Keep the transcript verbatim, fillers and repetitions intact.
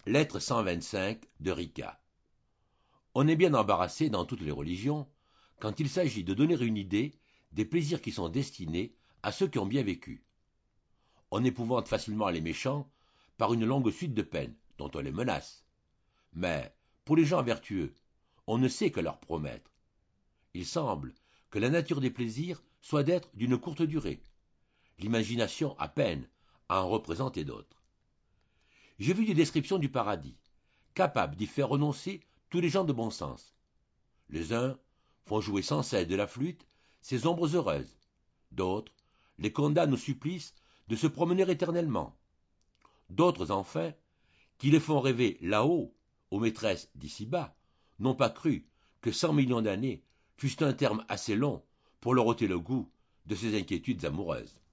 Lettre cent vingt-cinq de Rica. On est bien embarrassé dans toutes les religions quand il s'agit de donner une idée des plaisirs qui sont destinés à ceux qui ont bien vécu. On épouvante facilement les méchants par une longue suite de peines dont on les menace. Mais, pour les gens vertueux, on ne sait que leur promettre. Il semble que la nature des plaisirs soit d'être d'une courte durée. L'imagination a peine à en représenter d'autres. J'ai vu des descriptions du paradis, capables d'y faire renoncer tous les gens de bon sens. Les uns font jouer sans cesse de la flûte ces ombres heureuses, d'autres les condamnent au supplice de se promener éternellement. D'autres, enfin, qui les font rêver là-haut, aux maîtresses d'ici-bas, n'ont pas cru que cent millions d'années fussent un terme assez long pour leur ôter le goût de ces inquiétudes amoureuses.